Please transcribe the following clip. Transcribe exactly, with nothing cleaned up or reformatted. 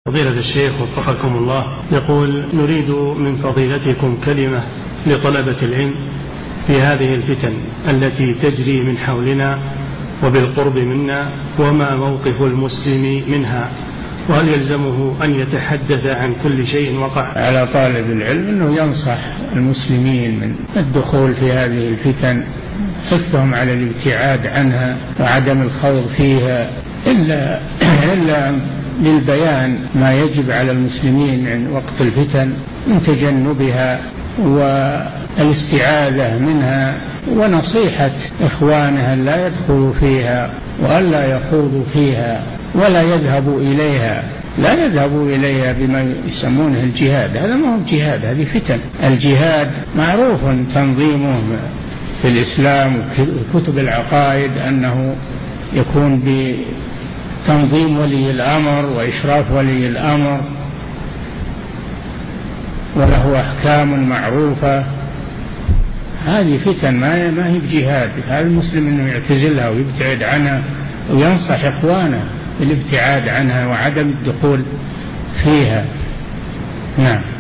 فضيلة الشيخ وفقكم الله، يقول: نريد من فضيلتكم كلمة لطلبة العلم في هذه الفتن التي تجري من حولنا وبالقرب منا، وما موقف المسلم منها، وهل يلزمه أن يتحدث عن كل شيء وقع؟ على طالب العلم أنه ينصح المسلمين من الدخول في هذه الفتن، حثهم على الابتعاد عنها وعدم الخوض فيها، إلا إلا للبيان ما يجب على المسلمين عند وقت الفتن من تجنبها والاستعاذة منها، ونصيحة إخوانها لا يدخلوا فيها وألا يخوضوا فيها ولا يذهبوا إليها لا يذهبوا إليها بما يسمونه الجهاد. هذا ما هو الجهاد، هذه فتن. الجهاد معروف تنظيمه في الإسلام وكتب العقائد أنه يكون بتنظيم ولي الأمر وإشراف ولي الأمر، وله أحكام معروفة. هذه فتن ما هي بجهاد. هذا المسلم أنه يعتزلها ويبتعد عنها وينصح إخوانه بالابتعاد عنها وعدم الدخول فيها. نعم.